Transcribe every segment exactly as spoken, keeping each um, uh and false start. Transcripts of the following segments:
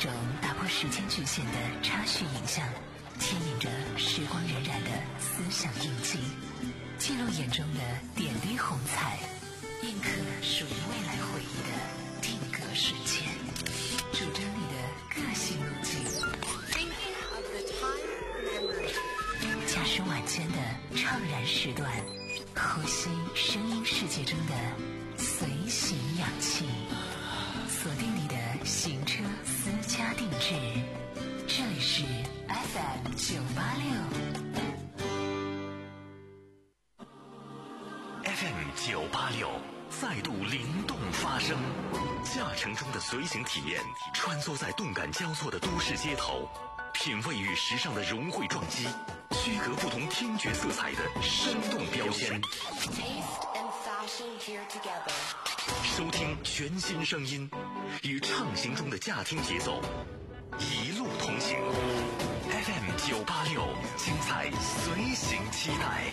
种打破时间局限的插叙影像，牵引着时光荏苒的思想印记，记录眼中的点滴红彩，印刻属于未来回忆的定格瞬间，主张你的个性路径，驾驶晚间的怅然时段，呼吸声音世界中的随行氧气，锁定你的行车私家定制，这里是 F M 九八六 F M 九八六再度灵动发声，驾乘中的随行体验，穿梭在动感交错的都市街头，品味与时尚的融汇撞击，区隔不同听觉色彩的生动标签，收听全新声音，与畅行中的驾听节奏一路同行。 F M 九八六，精彩随行期待。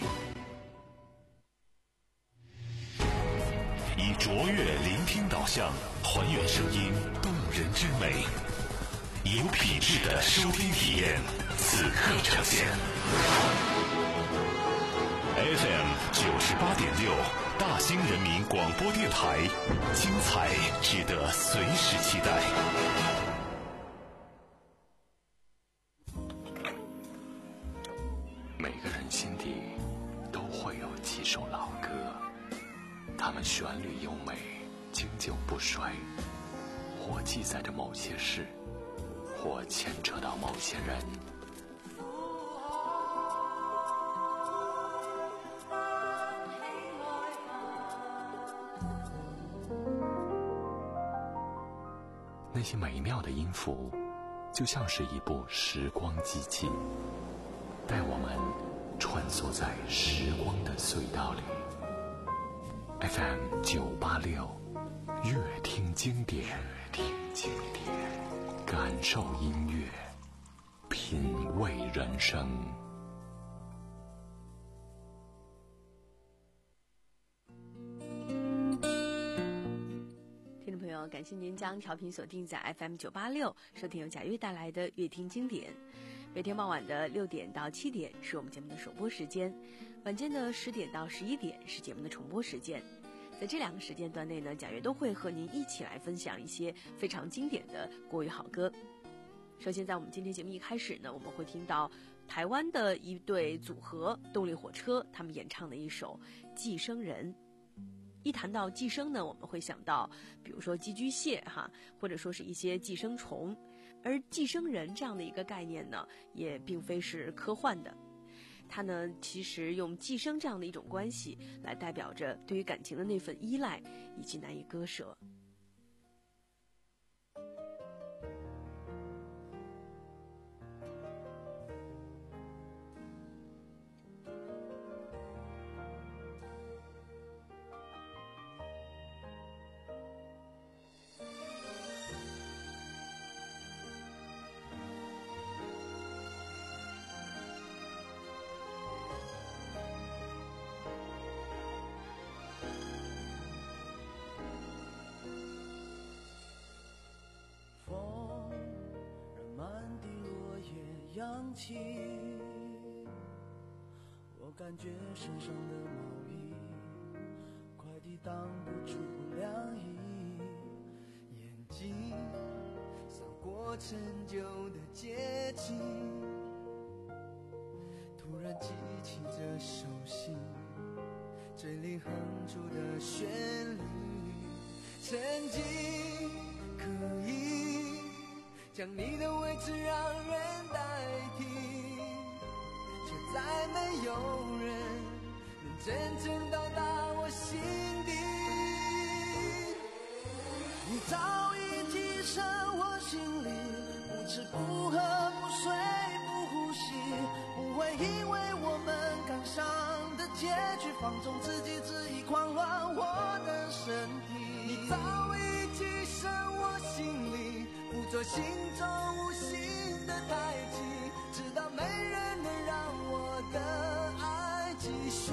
以卓越聆听导向，还原声音动人之美，有品质的收听体验，此刻呈现。F M 九十八点六，大兴人民广播电台，精彩值得随时期待。每个人心底都会有几首老歌，它们旋律优美，经久不衰，或记载着某些事，或牵扯到某些人。那些美妙的音符，就像是一部时光机器，带我们穿梭在时光的隧道里。F M 九八六，乐听经典，乐听经典，感受音乐，品味人生。 听众朋友，感谢您将调频锁定在 F M 九八六，收听由贾悦带来的乐听经典。每天傍晚的六点到七点是我们节目的首播时间，晚间的十点到十一点是节目的重播时间。在这两个时间段内呢，贾悦都会和您一起来分享一些非常经典的国语好歌。首先在我们今天节目一开始呢，我们会听到台湾的一对组合动力火车他们演唱的一首《寄生人》。一谈到寄生呢，我们会想到比如说寄居蟹哈，或者说是一些寄生虫，而寄生人这样的一个概念呢，也并非是科幻的。它呢，其实用寄生这样的一种关系来代表着对于感情的那份依赖以及难以割舍。 扬起，我感觉身上的毛衣快抵挡不住凉意，眼睛扫过陈旧的街景，突然记起这熟悉嘴里哼出的旋律，曾经可以将你的位置让人代替，却再没有人能真正到达我心底。你早已跻身我心里，不吃不喝不睡不呼吸，不会因为我们感伤的结局放纵自己恣意狂乱我的身体。你早已跻身我心里，不做心中无形的太极，直到没人能让我的爱继续。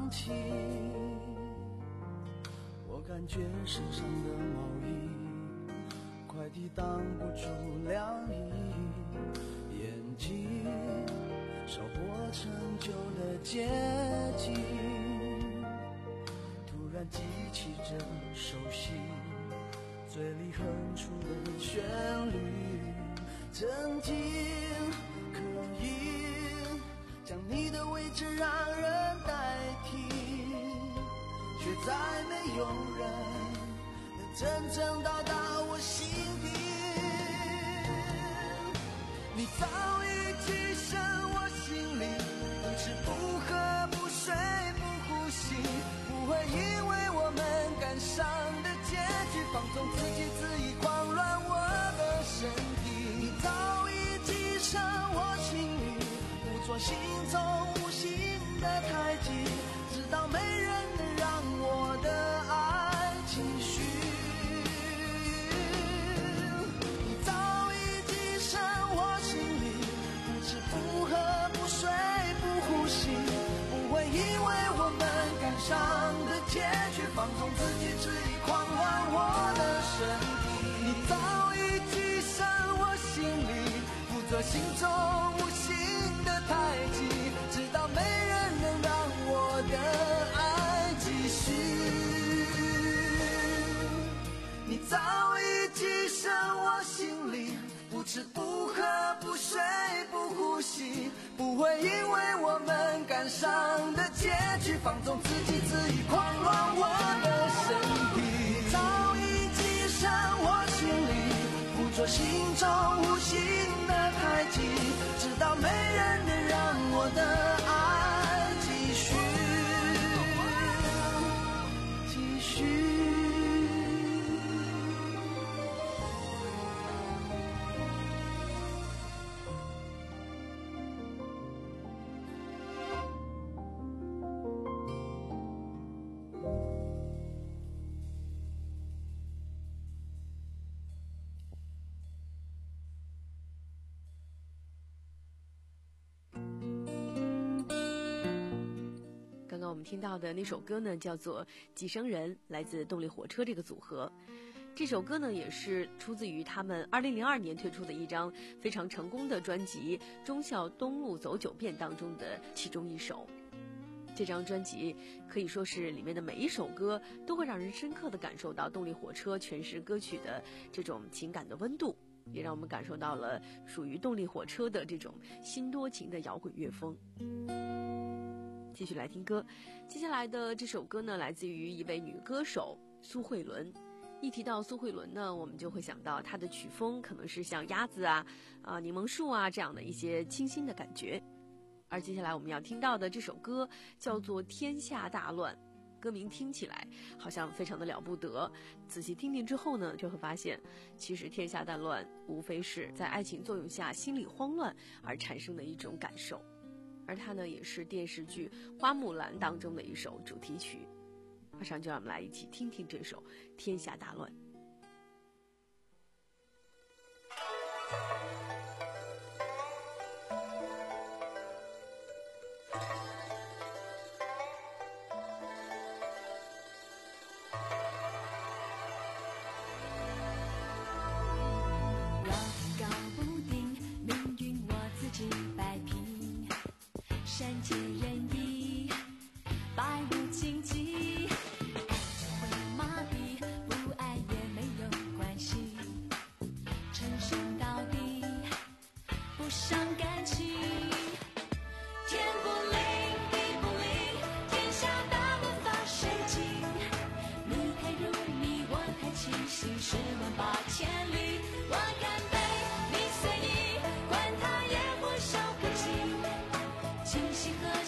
放弃。我感觉身上的毛衣快抵挡不住凉意，眼睛烧火成就了结晶，突然记起这熟悉，嘴里哼出了旋律，曾经可以将你的位置让人代替，却再没有人能真正到达我心底。你早已跻身我心里，不吃不喝不睡不呼吸，不会因为我们感伤的结局放纵自己恣意狂乱我的身体。你早已跻身我心里，不做心中无形的太极，直到没人能让我的爱继续。你早已跻身我心里，不吃不喝不睡不呼吸，不会因为我们感伤的结局放纵自己恣意狂乱我的身体。你早已跻身我心里，不做心中无形的太极，直到没人能让我的爱继续。你早已跻身我心里，不吃不喝不睡不呼吸，不会因为我们感伤的结局放纵自己恣意狂乱我的身体。你早已跻身我心里，不做心中无形的太极，直到没人能让我的爱继续继续。 刚刚我们听到的那首歌呢，叫做《寄生人》，来自动力火车这个组合。这首歌呢，也是出自于他们二零零二年推出的一张非常成功的专辑《忠孝东路走九遍》当中的其中一首。这张专辑可以说是里面的每一首歌都会让人深刻地感受到动力火车诠释歌曲的这种情感的温度，也让我们感受到了属于动力火车的这种心多情的摇滚乐风。继续来听歌，接下来的这首歌呢，来自于一位女歌手苏慧伦。一提到苏慧伦呢，我们就会想到她的曲风可能是像鸭子啊、啊柠檬树啊这样的一些清新的感觉。而接下来我们要听到的这首歌叫做《天下大乱》，歌名听起来好像非常的了不得，仔细听听之后呢，就会发现其实天下大乱无非是在爱情作用下心理慌乱而产生的一种感受。而它呢，也是电视剧《花木兰》当中的一首主题曲。马上就让我们来一起听听这首《天下大乱》。 善解人意，百无禁忌，爱就会麻痹，不爱也没有关系，称兄道弟，不伤感情。天不灵，地不灵，天下大乱发谁惊？你太入迷，我太清醒，十万八千里，我干杯，你随意，管他野火烧不尽。清醒和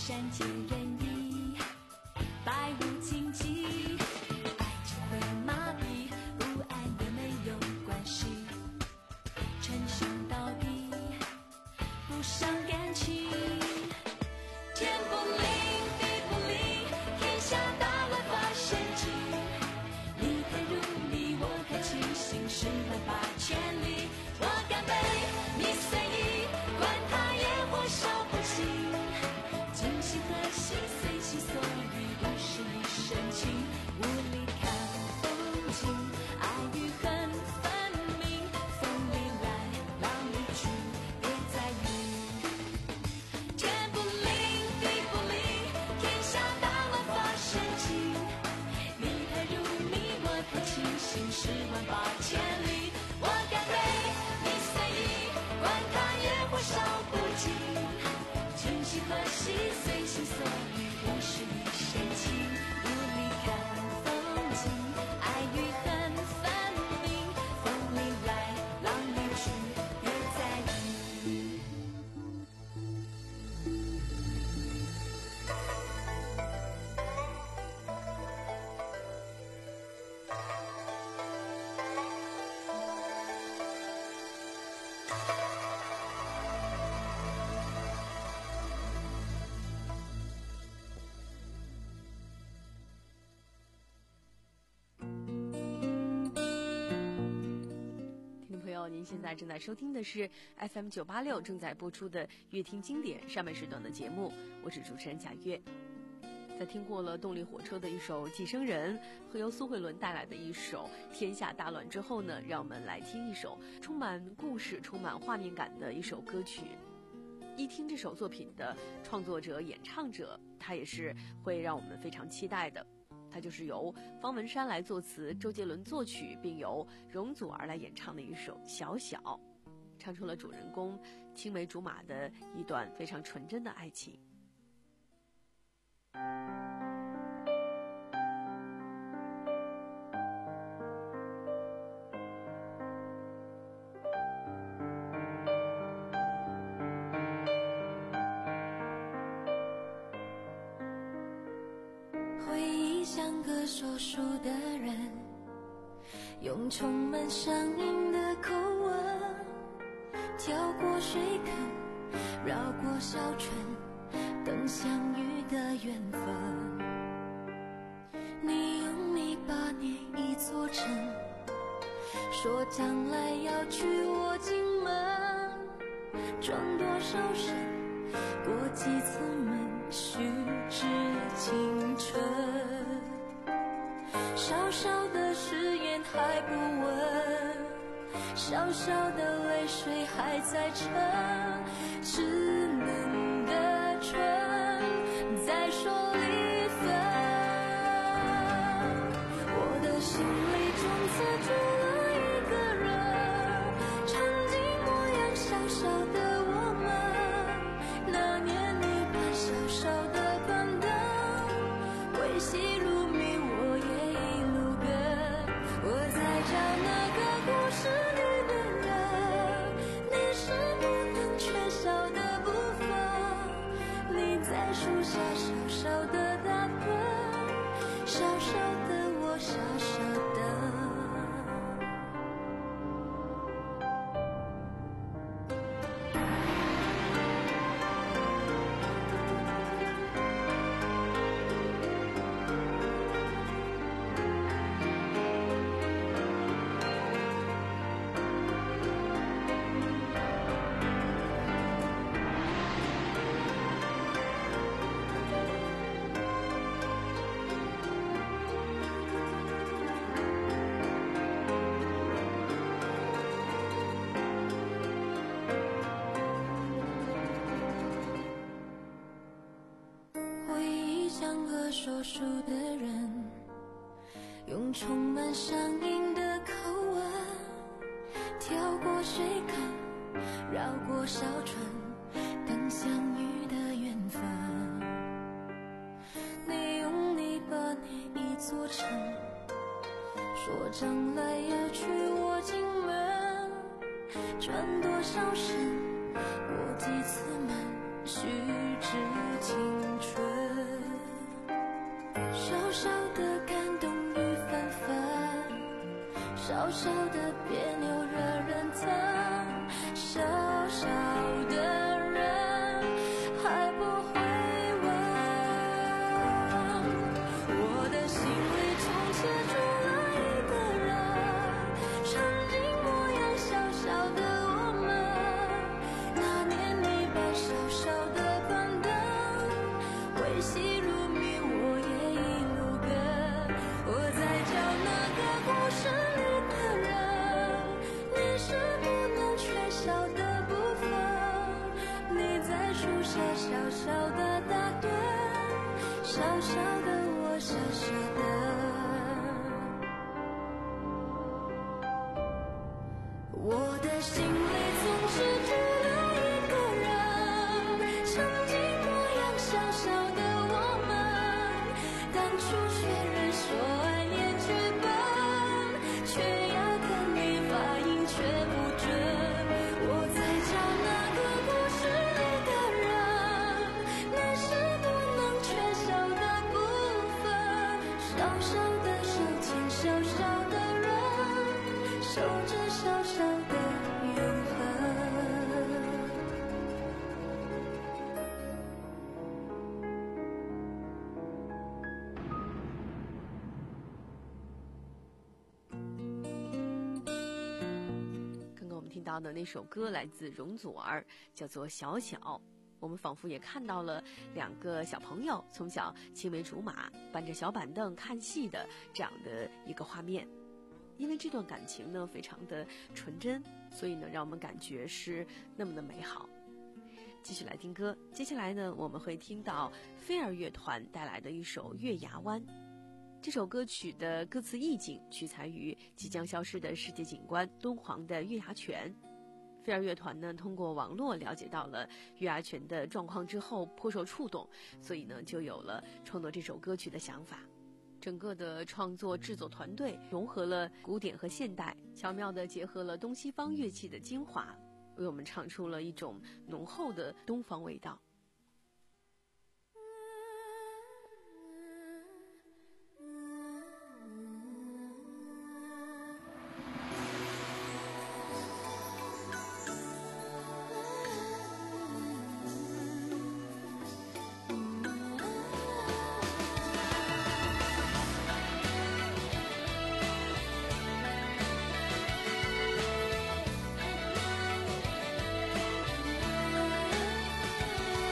善解人意，百无禁忌，爱只会麻痹，不爱也没有关系，称兄道弟，不伤感情。天不灵，地不灵，天下大乱发神经。你看如你，我看清，心事万八千里。我干杯，你随意，管他野火烧不尽。今夕何夕，随其所欲，不是一生情。无力看风景，爱与恨分明。风里来，浪里去，别在意。天不灵，地不灵，天下大乱发神经。你看如你，我看清，心事万八千里。我干杯，你随意，管他野火烧不尽。今夕何夕，随心所欲，不是一生情。无力看风景，爱与恨分明。风里来，浪里去，别在意。 听众朋友，您现在正在收听的是 F M 九八六正在播出的乐听经典上半时段的节目，我是主持人贾月。在听过了动力火车的一首《寄生人》和由苏慧伦带来的一首《天下大乱》之后呢，让我们来听一首充满故事、充满画面感的一首歌曲。一听这首作品的创作者、演唱者，他也是会让我们非常期待的。它就是由方文山来作词，周杰伦作曲，并由容祖儿来演唱的一首《小小》，唱出了主人公青梅竹马的一段非常纯真的爱情。 回忆像个说书的人，用充满乡音的口吻，跳过水坑，绕过小村，等相遇的缘分。你用泥巴捏一座城，说将来要娶我进门，转多少身，过几次门，虚掷青春。小小的誓言还不稳，小小的泪水还在撑，稚嫩的唇在说离分。我的心里从此住了一个人，曾经模样小小的我们，那年你把小小的板凳归西如迷，我也一路跟。我在讲那个故事里的人，你是不能缺少的部分。你在树下小小的打盹，小小的我小小的。回忆像个说书的人，用充满乡音的口吻，跳过水坑，绕过小村，等相遇的缘分。你用泥巴捏一座城，说将来要娶我进门，转多少身，过几次门，虚掷青春。 小小的别扭惹人疼，小小的人还不会问。我的心里总贴住了一个人，曾经模样小小的我们，那年你把小小的板凳维系如面，我也一路跟。我在教那个故事里的人，你是不能缺少的部分。你在树下小小的打盹，小小的我小小的。我的心里总是住了一个人，曾经模样小小的我们，当初却人说爱也剧本，却要看你发音却不准。我在教那个故事里的人，那是不能缺少的部分。小小的手牵小小的人，守着小小的永恒。 刚刚我们听到的那首歌来自容祖儿，叫做《小小》。我们仿佛也看到了两个小朋友从小青梅竹马，搬着小板凳看戏的这样的一个画面。因为这段感情呢非常的纯真，所以呢让我们感觉是那么的美好。继续来听歌，接下来呢我们会听到飞儿乐团带来的一首《月牙湾》。这首歌曲的歌词意境取材于即将消失的世界景观敦煌的月牙泉。飞儿乐团呢通过网络了解到了月牙泉的状况之后颇受触动，所以呢就有了创作这首歌曲的想法。整个的创作制作团队融合了古典和现代，巧妙地结合了东西方乐器的精华，为我们唱出了一种浓厚的东方味道。 月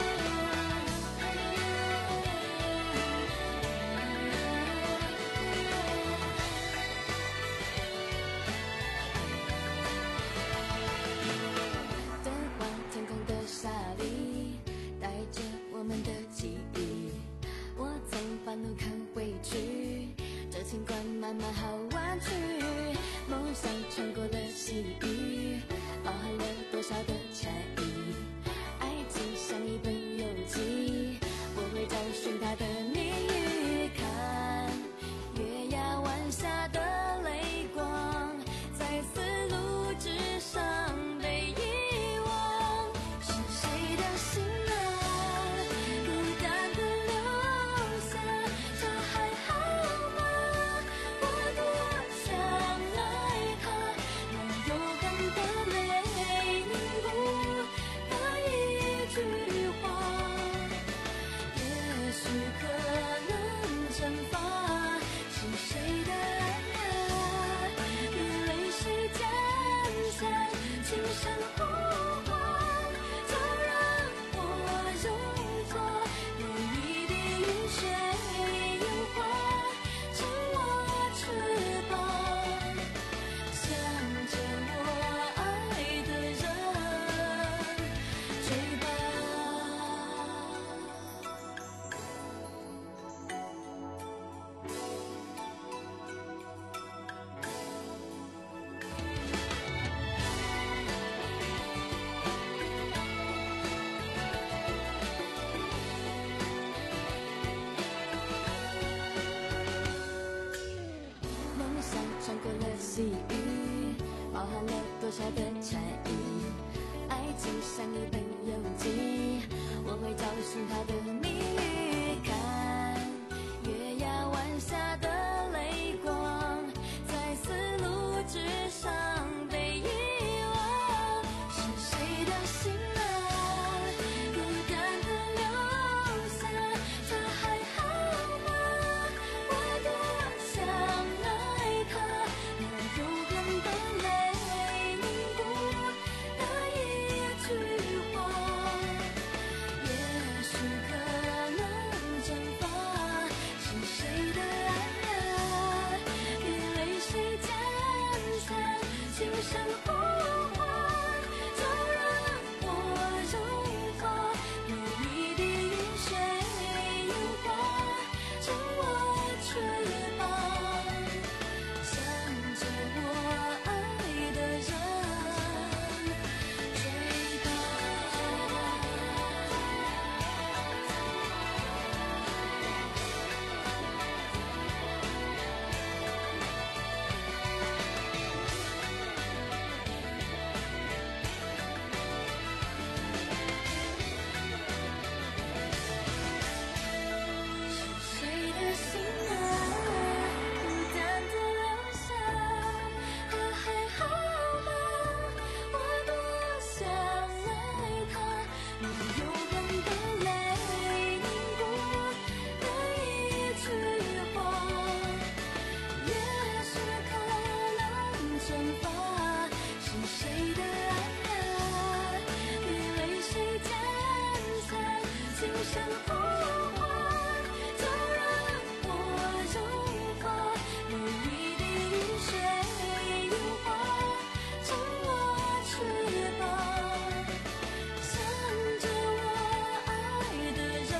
像呼唤，纵然我如何用一滴水融化成了翅膀，向着我爱的人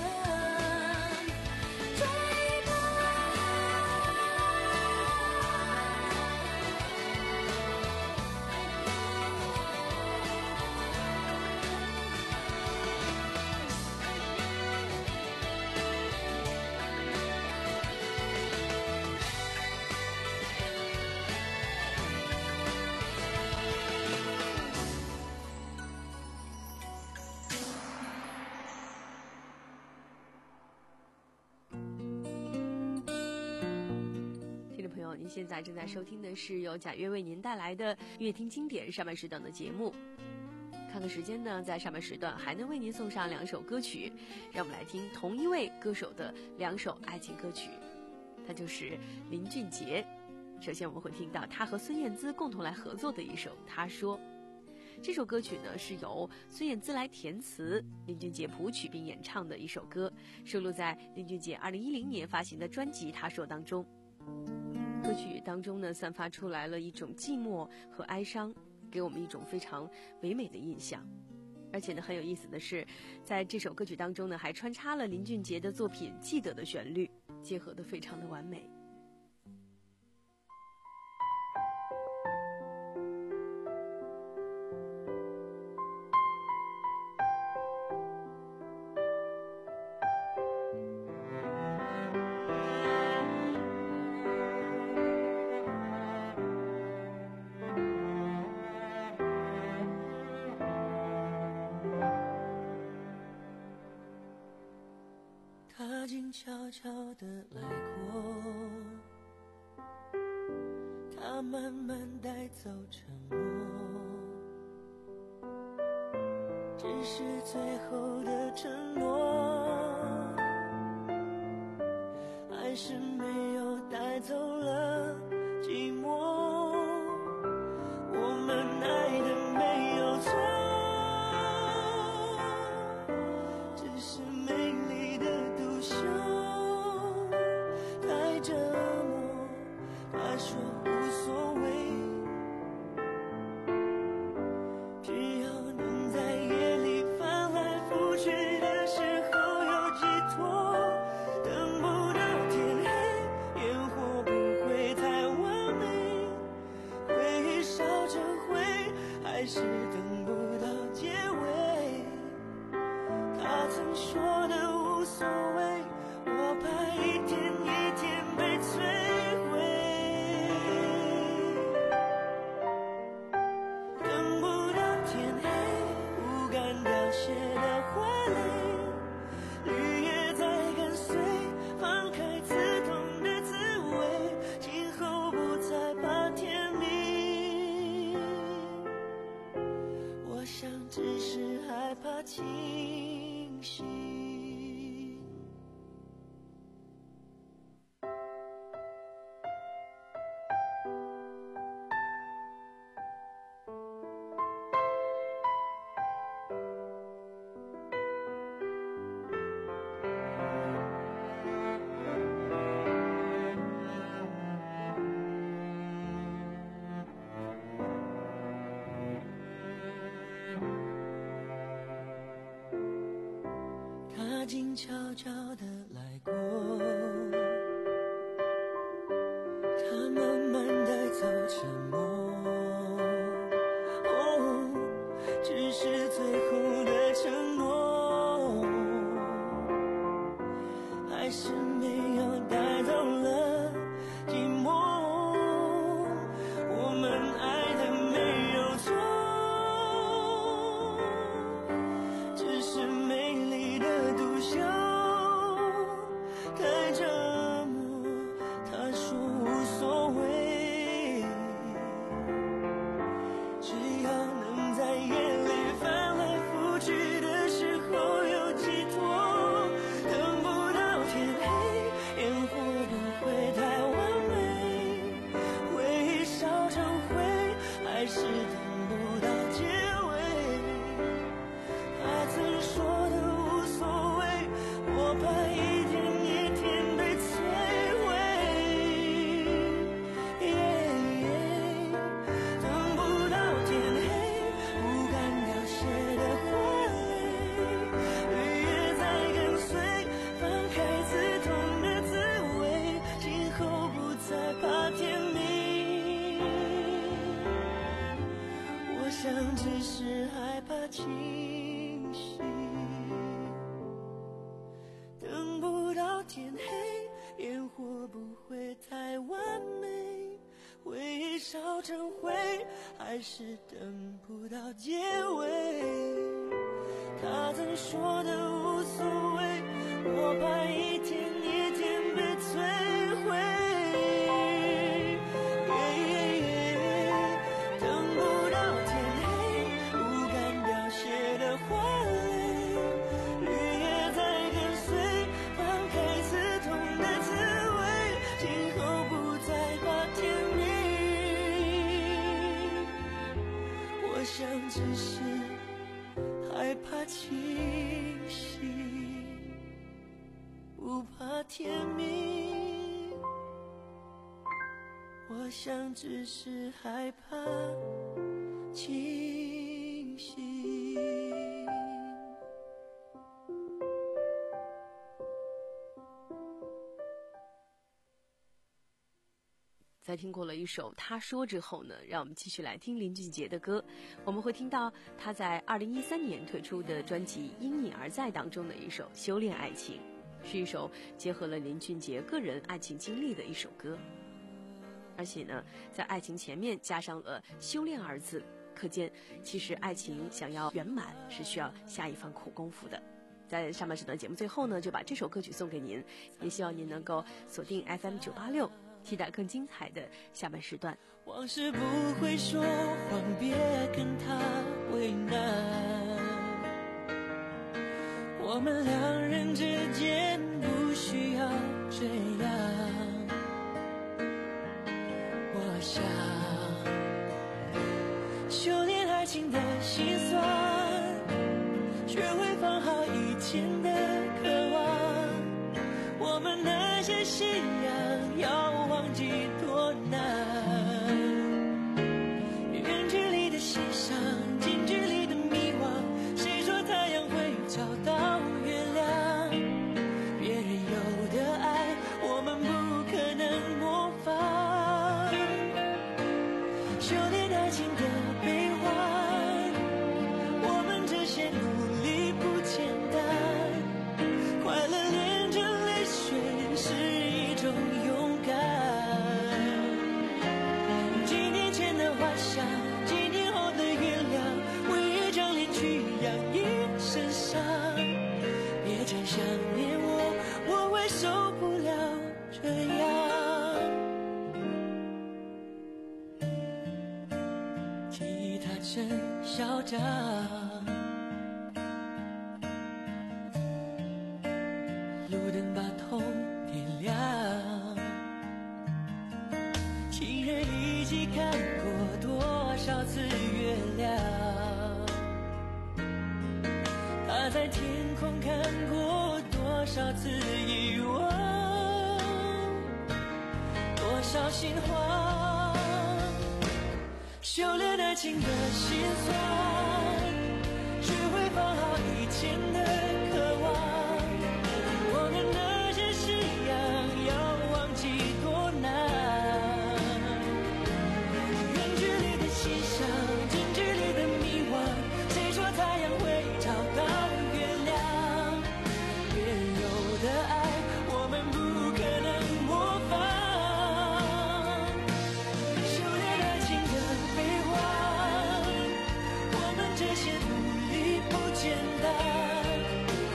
追赶。 听众朋友，您现在正在收听的是由贾悦为您带来的乐听经典上半时段的节目。看看时间呢，在上半时段还能为您送上两首歌曲，让我们来听同一位歌手的两首爱情歌曲，他就是林俊杰。首先我们会听到他和孙燕姿共同来合作的一首《他说》。这首歌曲呢是由孙燕姿来填词，林俊杰谱曲并演唱的一首歌，收录在林俊杰二零一零年发行的专辑《他说》当中。歌曲当中呢，散发出来了一种寂寞和哀伤，给我们一种非常唯美的印象。而且呢，很有意思的是，在这首歌曲当中呢，还穿插了林俊杰的作品《记得》的旋律，结合得非常的完美。 他静悄悄地来过，他慢慢带走沉默，只是最后的承诺，还是没有带走了寂寞。我们爱的没有错，只是美丽的独秀太折磨。他说无所谓，只要能在夜里翻来覆去的时候有寄托，等不到天黑，烟火不会太完美，回忆烧成灰，还是等不到结尾。他曾说的无所谓，我怕一天一天被摧毁，等不到天黑，不敢凋谢的花蕾，绿叶在跟随，放开刺痛的滋味，今后不再怕天明。我想只是害怕清醒。他静悄悄地来过，他慢慢带走沉默，哦，只是最后的承诺，还是没有带走了寂寞。我们爱的没有错，只是美丽的独秀太折磨。他说无所谓，只要能在夜里翻来覆去的时候有寄托，等不到天黑， 天黑，烟火不会太完美，回忆烧成灰，还是等不到结尾。他曾说的无所谓，我怕一天一天被摧毁。等不到天黑，不敢凋谢的花蕾，雨也在跟随，放开刺痛的滋味，今后不再怕天明。我想只是害怕清醒，不怕天明。我想只是害怕清醒。 在听过了一首《他说》之后呢，让我们继续来听林俊杰的歌。我们会听到他在二零一三年推出的专辑《因你而在》当中的一首《修炼爱情》，是一首结合了林俊杰个人爱情经历的一首歌。而且呢，在爱情前面加上了“修炼”二字，可见其实爱情想要圆满是需要下一番苦功夫的。在上半时段节目最后呢，就把这首歌曲送给您，也希望您能够锁定 F M 九八六。期待更精彩的下半时段。 往事不会说谎，别跟他为难，我们两人之间不需要这样。我想修炼爱情的心酸，学会放好以前的渴望，我们那些信仰要忘记多难。远距离的欣赏，近距离的迷惘，谁说太阳会找到月亮？别人有的爱，我们不可能模仿。修炼爱情的悲欢，我们这些努力不简单，快乐连着泪水是一种勇敢。几年前的幻想，几年后的原谅，为一张脸去养一身伤。别再想念我，我会受不了这样。吉他真嚣张，路灯把痛点亮，情人一起看过多少次月亮，他在天空看过多少次遗忘，多少心慌。修炼爱情的心酸，学会放好以前的渴望，我们那些信仰要忘记多难。远距离的欣赏，近距离的迷惘，谁说太阳会找到月亮？别人有的爱，我们不可能模仿。修炼爱情的悲欢，我们这些努力不简单，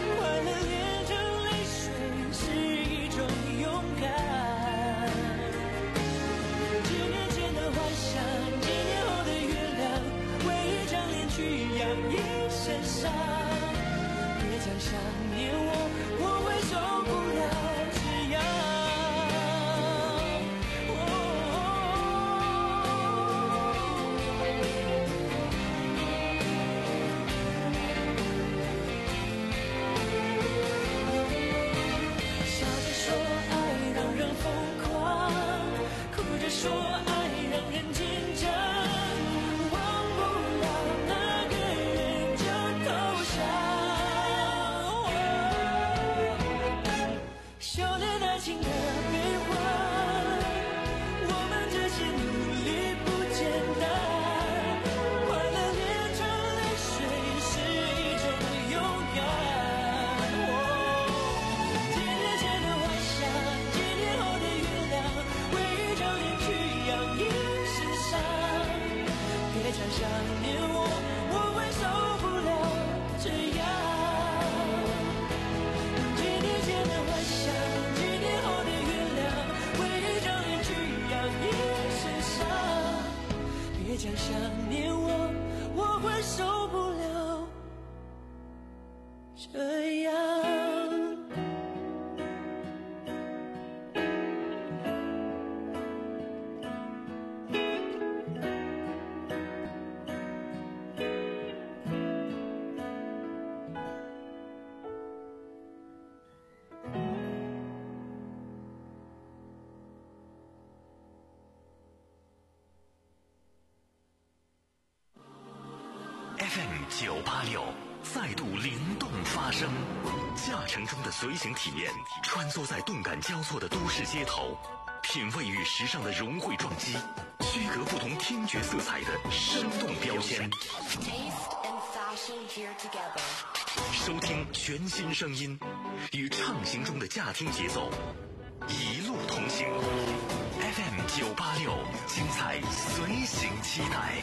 九八六再度灵动发声，驾乘中的随行体验，穿梭在动感交错的都市街头，品味与时尚的融汇撞击，区隔不同听觉色彩的生动标签。收听全新声音，与畅行中的驾听节奏，一路同行。F M 九八六，精彩随行期待。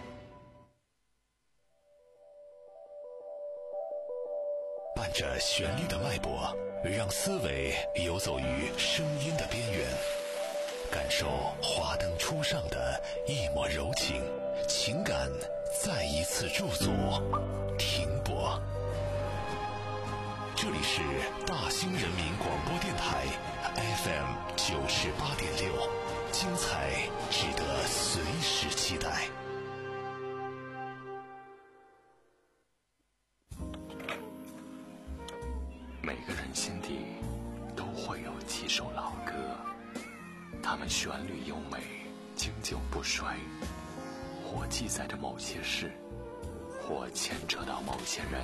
伴着旋律的脉搏，让思维游走于声音的边缘，感受华灯初上的一抹柔情，情感再一次驻足停泊。这里是大兴人民广播电台 F M 九十八点六，精彩值得随时期待。每个人心底都会有几首老歌，它们旋律优美，经久不衰，或记载着某些事，或牵扯到某些人。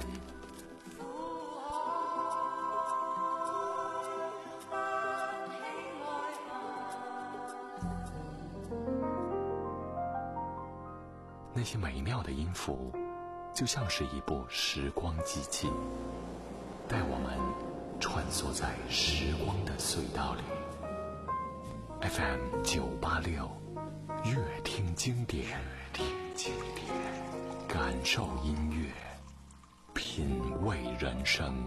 那些美妙的音符，就像是一部时光机器，带我们穿梭在时光的隧道里。 F M 九八六，乐听经典，听经典，感受音乐，品味人生。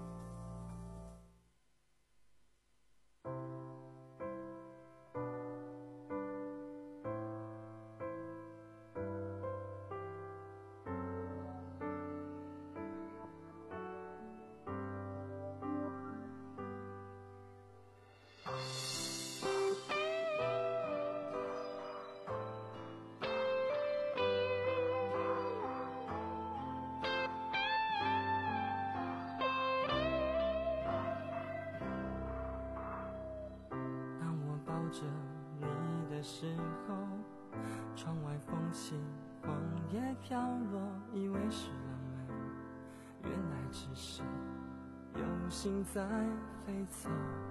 着你的时候，窗外风起，黄叶飘落，以为是浪漫，原来只是有心在飞走。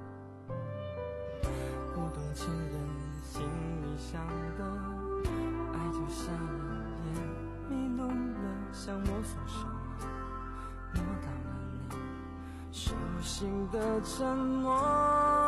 不懂情人心里想的，爱就瞎了眼，迷路了，想摸索什么，摸到了你手心的沉默。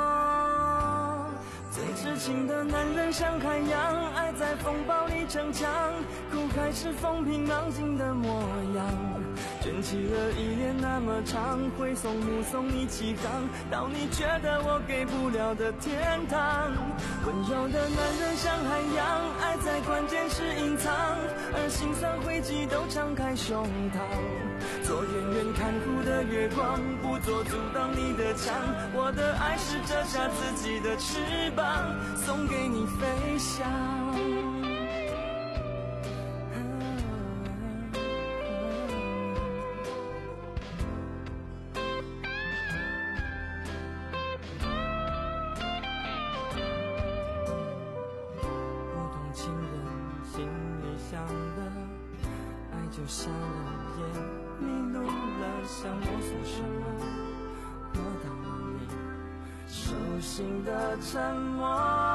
最痴情的男人像海洋，爱在风暴里逞强，苦还是风平浪静的模样，卷起了依恋那么长，挥送目送你起航，到你觉得我给不了的天堂。温柔的男人像海洋，爱在关键时隐藏，而心酸汇集都敞开胸膛，做远远看护的月光，不做阻挡你的墙，我的爱是折下自己的翅膀，送给你飞翔。不懂情人心里想的，爱就瞎了眼，迷路了，想摸索什么，摸到了你手心的沉默。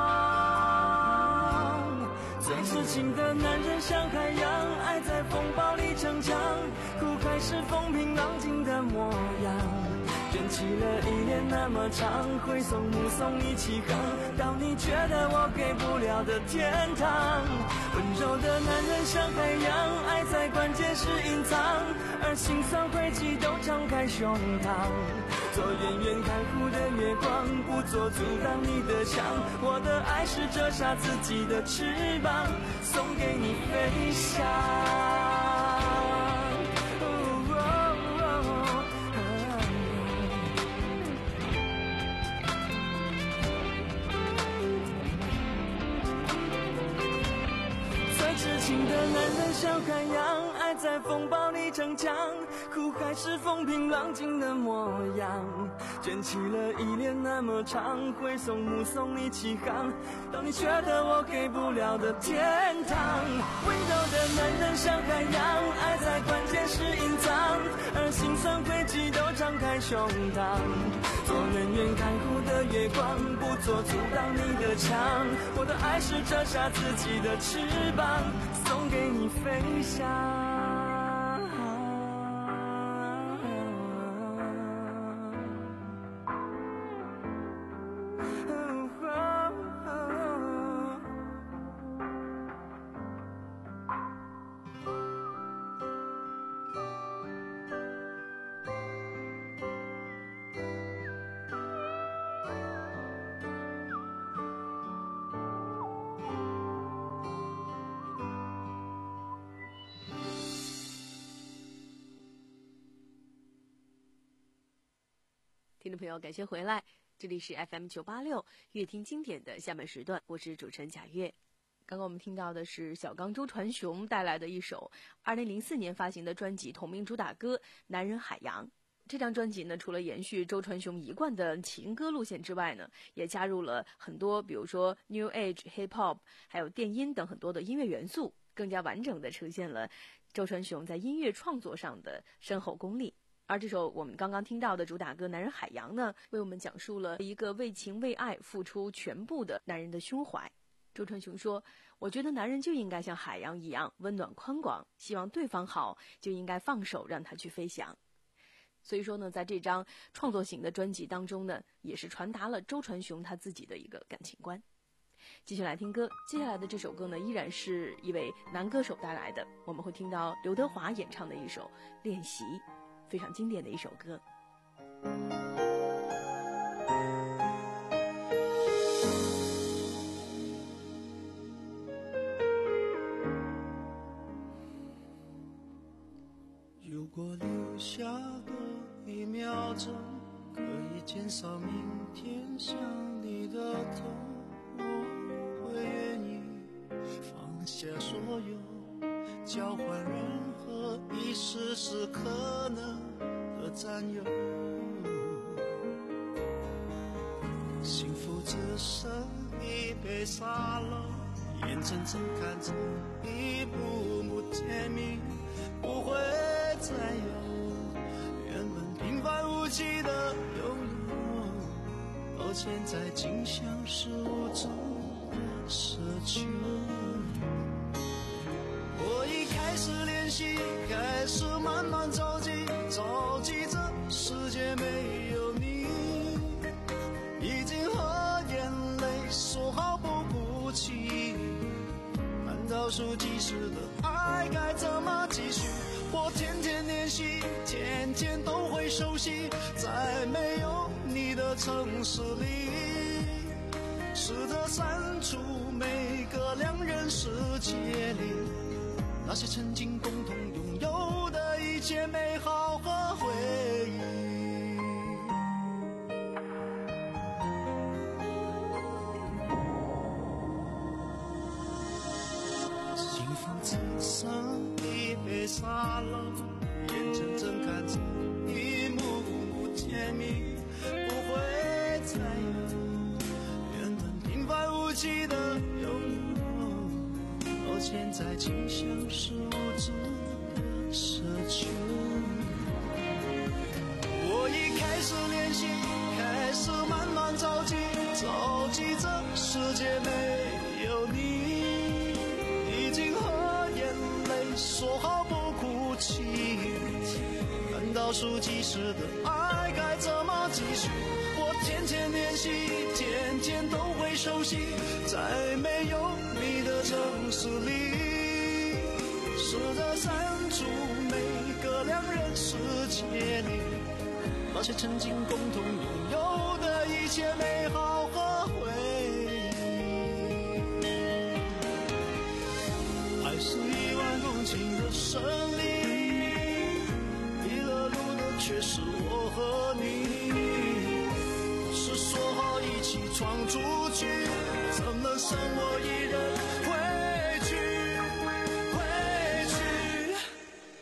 最痴情的男人像海洋，爱在风暴里逞强，苦还是风平浪静的模样，卷起了依恋那么长，挥送目送你起航，到你觉得我给不了的天堂。温柔的男人像海洋，爱在关键时隐藏，而心酸汇集都敞开胸膛，做远远看护的月光，不做阻挡你的墙，我的爱是折下自己的翅膀，送给你飞翔。最痴情的男人像海洋，爱在风暴里逞强，苦还是风平浪静的模样，卷起了依恋那么长，挥手目送你起航，到你觉得我给不了的天堂。温柔的男人像海洋，爱在关键时隐藏，而心酸轨迹都张开胸膛，做人愿开阔的月光，不做阻挡你的墙，我的爱是折下自己的翅膀，送给你飞翔。 听众朋友，感谢回来，这里是 F M 九八六乐听经典的下半时段，我是主持人贾月。刚刚我们听到的是小刚周传雄带来的一首二零零四年发行的专辑同名主打歌《男人海洋》。这张专辑呢，除了延续周传雄一贯的情歌路线之外呢，也加入了很多比如说 New Age、Hip Hop 还有电音等很多的音乐元素，更加完整地呈现了周传雄在音乐创作上的深厚功力。而这首我们刚刚听到的主打歌《男人海洋》呢，为我们讲述了一个为情为爱付出全部的男人的胸怀。周传雄说，我觉得男人就应该像海洋一样温暖宽广，希望对方好就应该放手让他去飞翔。所以说呢，在这张创作型的专辑当中呢，也是传达了周传雄他自己的一个感情观。继续来听歌，接下来的这首歌呢，依然是一位男歌手带来的，我们会听到刘德华演唱的一首《练习》，非常经典的一首歌。 如果留下个一秒钟，可以减少明天想你的痛，我会愿意放下所有，交换任何一丝丝可能的占有。幸福只剩一杯沙漏，眼睁睁看着一幕幕甜蜜不会再有，原本平凡无奇的拥有，到现在竟像是无中的奢求。我已开始练习，开始慢慢着急，着急这世界没有你，已经和眼泪说好不哭泣，看倒数计时的爱该怎么继续，我天天练习，天天都会熟悉，在没有你的城市里，试着删除每个两人世界里那些曾经共同拥有的一切美好和回忆。幸福只剩一杯沙漏，眼睁睁看着一幕幕甜蜜不会再有，原本平凡无奇的拥有，到现在竟像是无中的奢求。我已开始练习，开始慢慢着急，着急这世界没有你，已经和眼泪说好不哭泣，看倒数计时的爱该怎么继续，我天天练习，天天都会熟悉，在没有你的城市里，试着删除每个两人世界里那些曾经共同拥有的一切美好和回忆。爱是一万公顷的森林，迷了路的却是我和你，是说好一起闯出去，怎么剩我一人回去回去。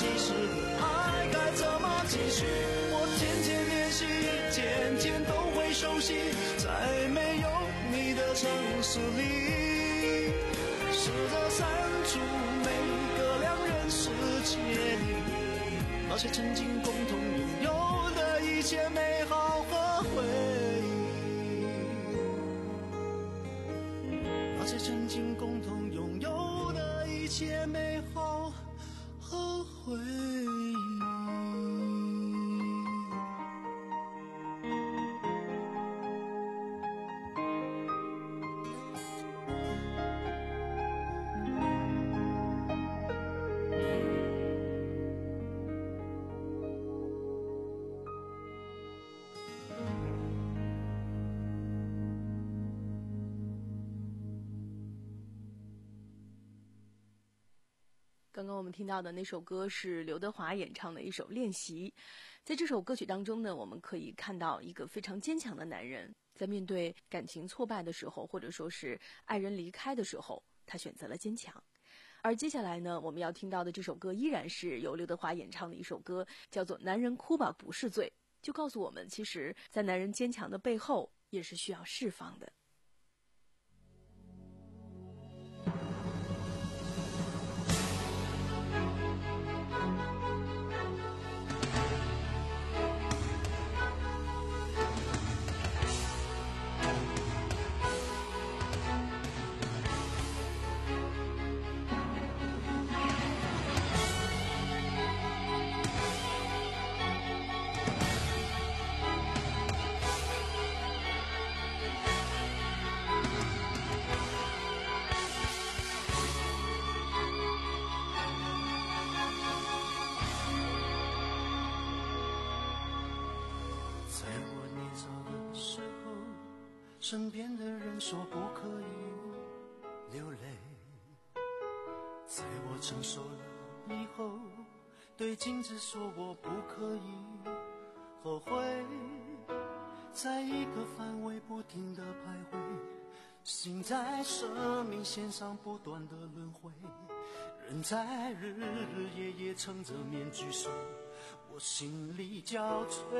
其实爱该怎么继续？我渐渐练习，渐渐都会熟悉，在没有你的城市里，试着删除每个两人世界里那些曾经共同拥有的一切美好和回忆，那些曾经共同拥有的一切美好和回忆。 刚刚我们听到的那首歌是刘德华演唱的一首《练习》。在这首歌曲当中呢，我们可以看到一个非常坚强的男人，在面对感情挫败的时候，或者说是爱人离开的时候，他选择了坚强。而接下来呢，我们要听到的这首歌依然是由刘德华演唱的一首歌，叫做《男人哭吧不是罪》，就告诉我们，其实在男人坚强的背后也是需要释放的。 身边的人说不可以流泪，在我成熟了以后，对镜子说我不可以后悔，在一个范围不停地徘徊，心在生命线上不断的轮回，人在日日夜夜撑着面具说我心里交瘁，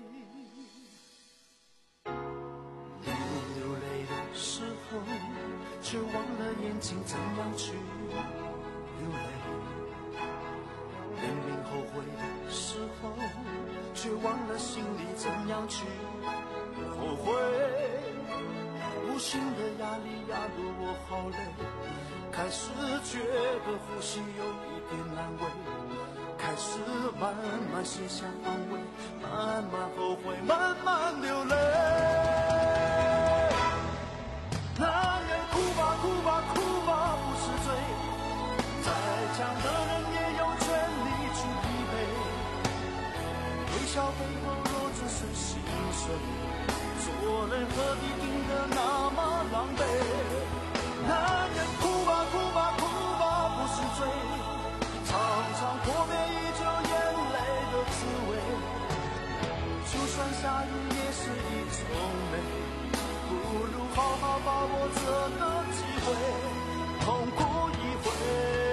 时候却忘了眼睛怎样去流泪，明明后悔的时候却忘了心里怎样去后悔，无形的压力压得我好累，开始觉得呼吸有一点难为，开始慢慢卸下防卫，慢慢后悔，慢慢流泪。男人哭吧哭吧哭吧不是罪，再强的人也有权利去疲惫，微笑背后若只是心碎，做人何必硬得那么狼狈。男人哭吧哭吧哭吧不是罪，常常破灭依旧眼泪的滋味，就算下雨也是一种美，不如好好把握这个机会，痛哭一回。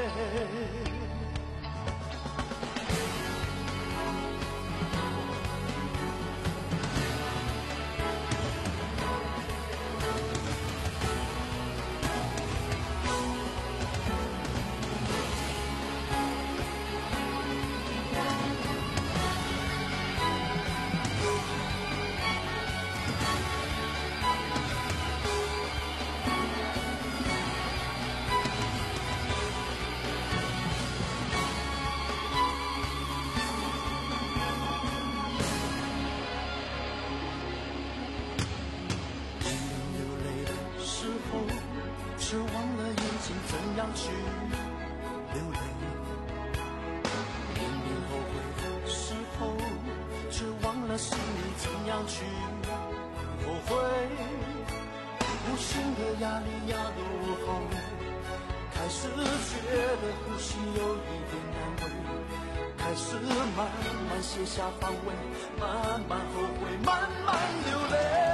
去流泪，明明后悔的时候，却忘了心里怎样去后悔，无形的压力压得我好累，开始觉得呼吸有一点难为，开始慢慢卸下防卫，慢慢后悔，慢慢流泪。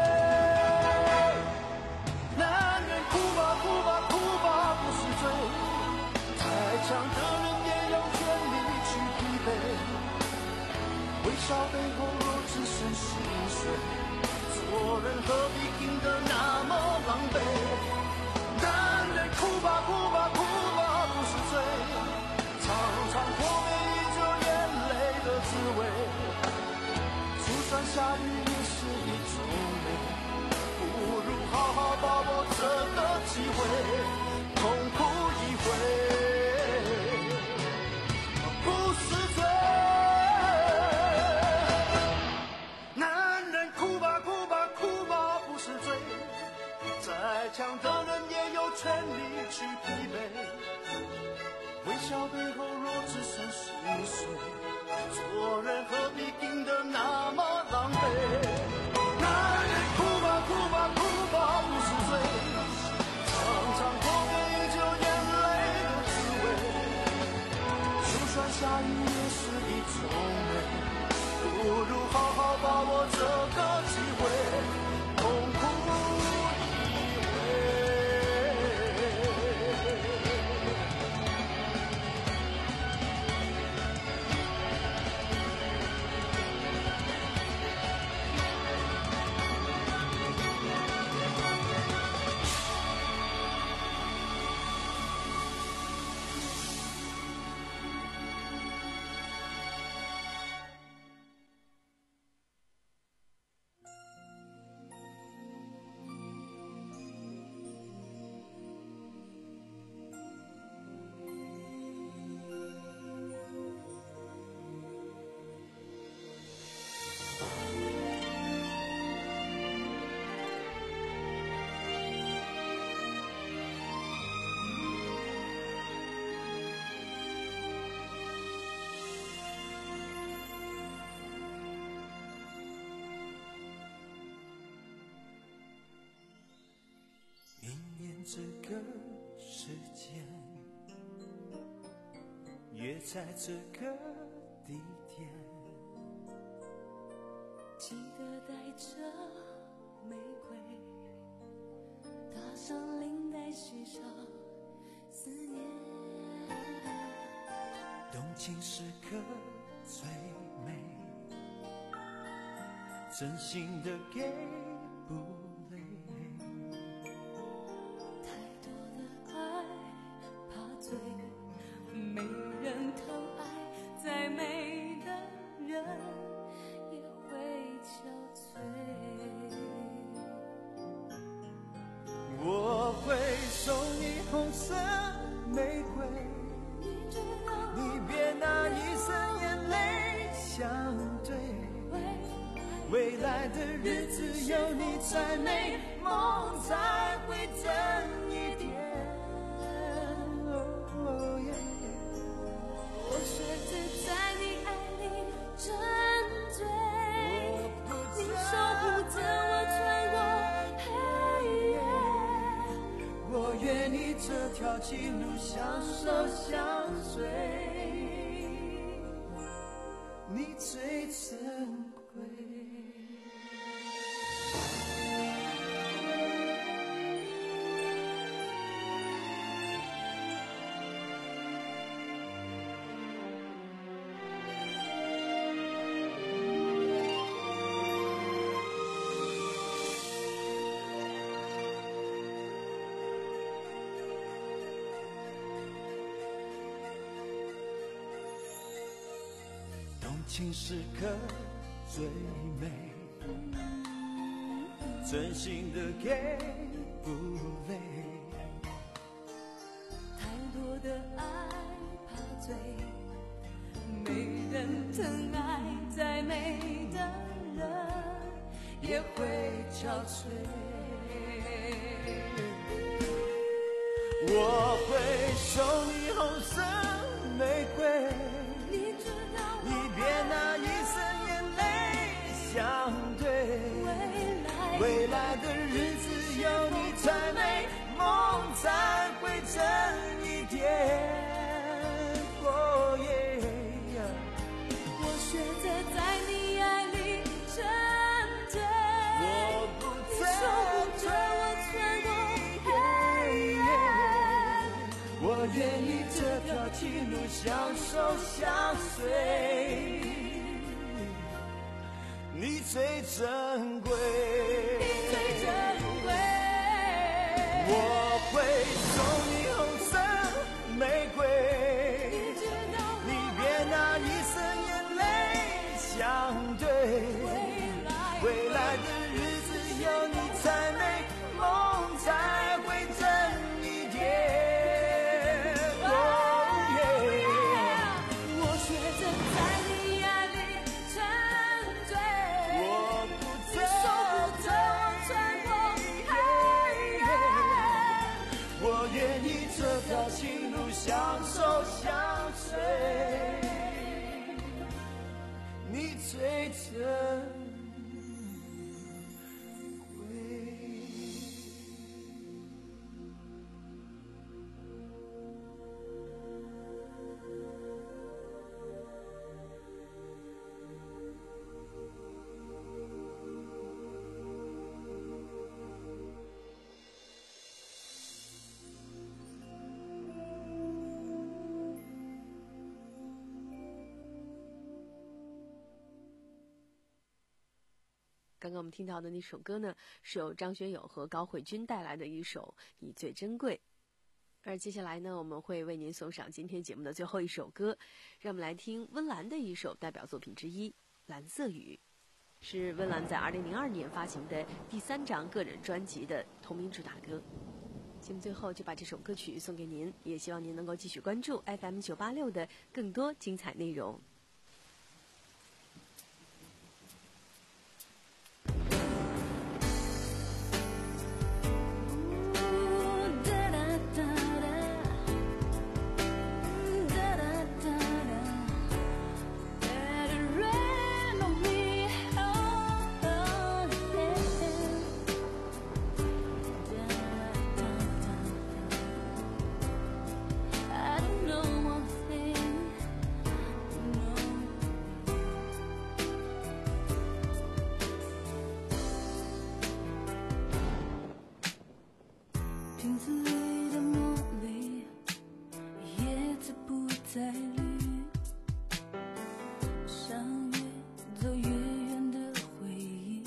男人哭吧哭吧哭吧不是罪，再强的人也有权个机会，痛哭一回。不是罪，男人哭吧哭吧哭吧不是罪，再强的人也有权利去疲惫。微笑背后若只剩心碎，做人何必硬得那么狼狈？男人哭吧哭吧哭吧不是罪，常常脱给就眼泪的滋味。就算下雨也是一种美，不如好好把握这个机会，痛哭一回。这个时间，约在这个地点， 记得带着玫瑰，搭上领带，许上思念。 动情时刻最美，真心的给不累。 没人疼爱，再美的人也会憔悴。 我会送你红色玫瑰，你别拿一生眼泪相对。未来的日子有你才美，梦才会真一点。 我学着在你爱里沉醉，你守护着我穿过黑夜。 我愿你这条情路相守相随，你最珍贵。情时刻最美，真心的给不累。 太多的爱怕醉，没人疼爱，再美的人也会憔悴。 我会送你红色玫瑰， 你知道你别拿一生眼泪相对。未来的日子有你才美，梦才会真一点。哦耶！ 我学着在你爱里沉醉， 我不你守护着我穿过黑夜。 我愿意这条情路相守相随，你最珍贵， 你最珍贵。 我会送你红色玫瑰， 你知道你别拿一生眼泪相对。未来的日子有你才美，梦才会相守相随，你最珍刚刚我们听到的那首歌呢，是由张学友和高慧君带来的一首《你最珍贵》。而接下来呢，我们会为您送上今天节目的最后一首歌，让我们来听温岚的一首代表作品之一《蓝色雨》，是温岚在二零零二年发行的第三张个人专辑的同名主打歌。节目最后就把这首歌曲送给您，也希望您能够继续关注 F M 九八六的更多精彩内容。 瓶子里的茉莉，叶子不再绿，像越走越远的回忆。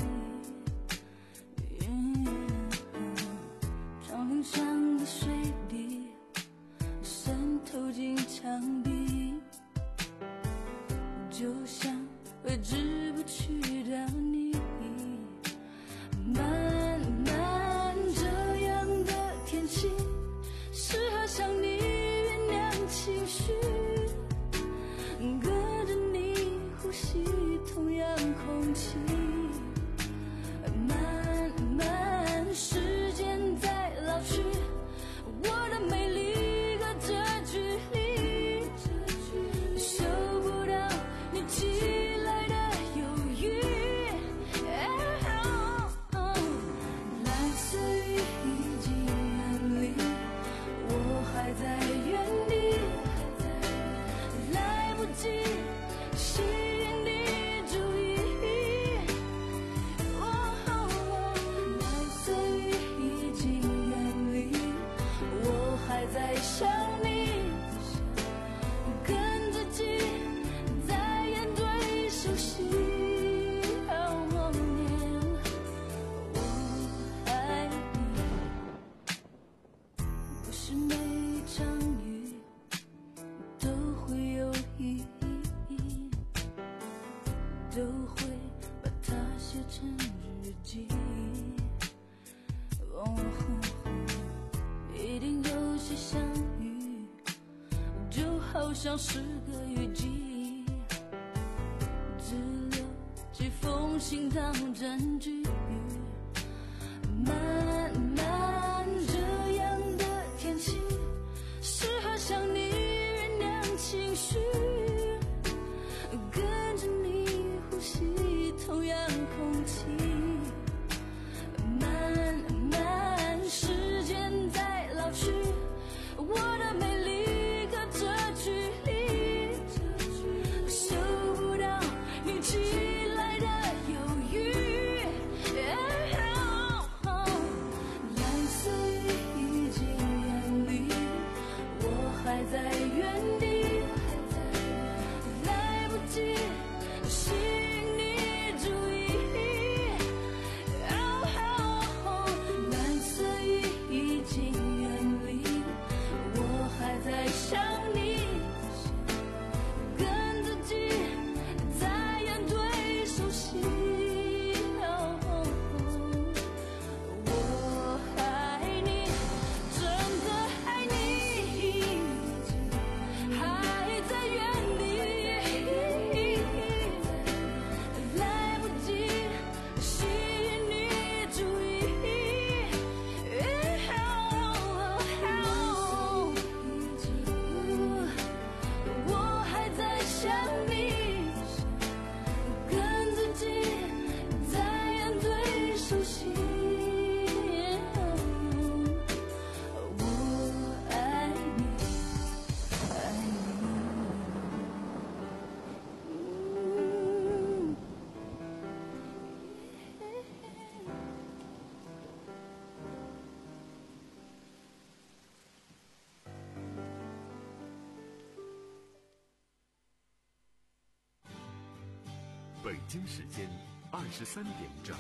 嗯，窗棂上的水滴渗透进墙壁，就像挥之不去的你。慢慢这样的天气，适合向你酝酿情绪，跟着你呼吸同样空气。慢慢时间在老去，我的美丽隔着距离，收不到你寄来的犹豫。蓝色雨已经远离，我还在原地，来不及吸引你注意。蓝色雨已经远离，我还在想你，跟自己在眼对熟悉。默念我爱你，不是每一场雨都会有意义，都会把它写成日记。哦，一定有些相遇，就好像是个雨季，只留几封信当证据。慢慢这样的天气，适合向你酝酿情绪，跟着你呼吸同样空气。慢慢时间在老去，我的美丽隔着距离，收不到你寄来的犹豫。 北京时间二十三点整。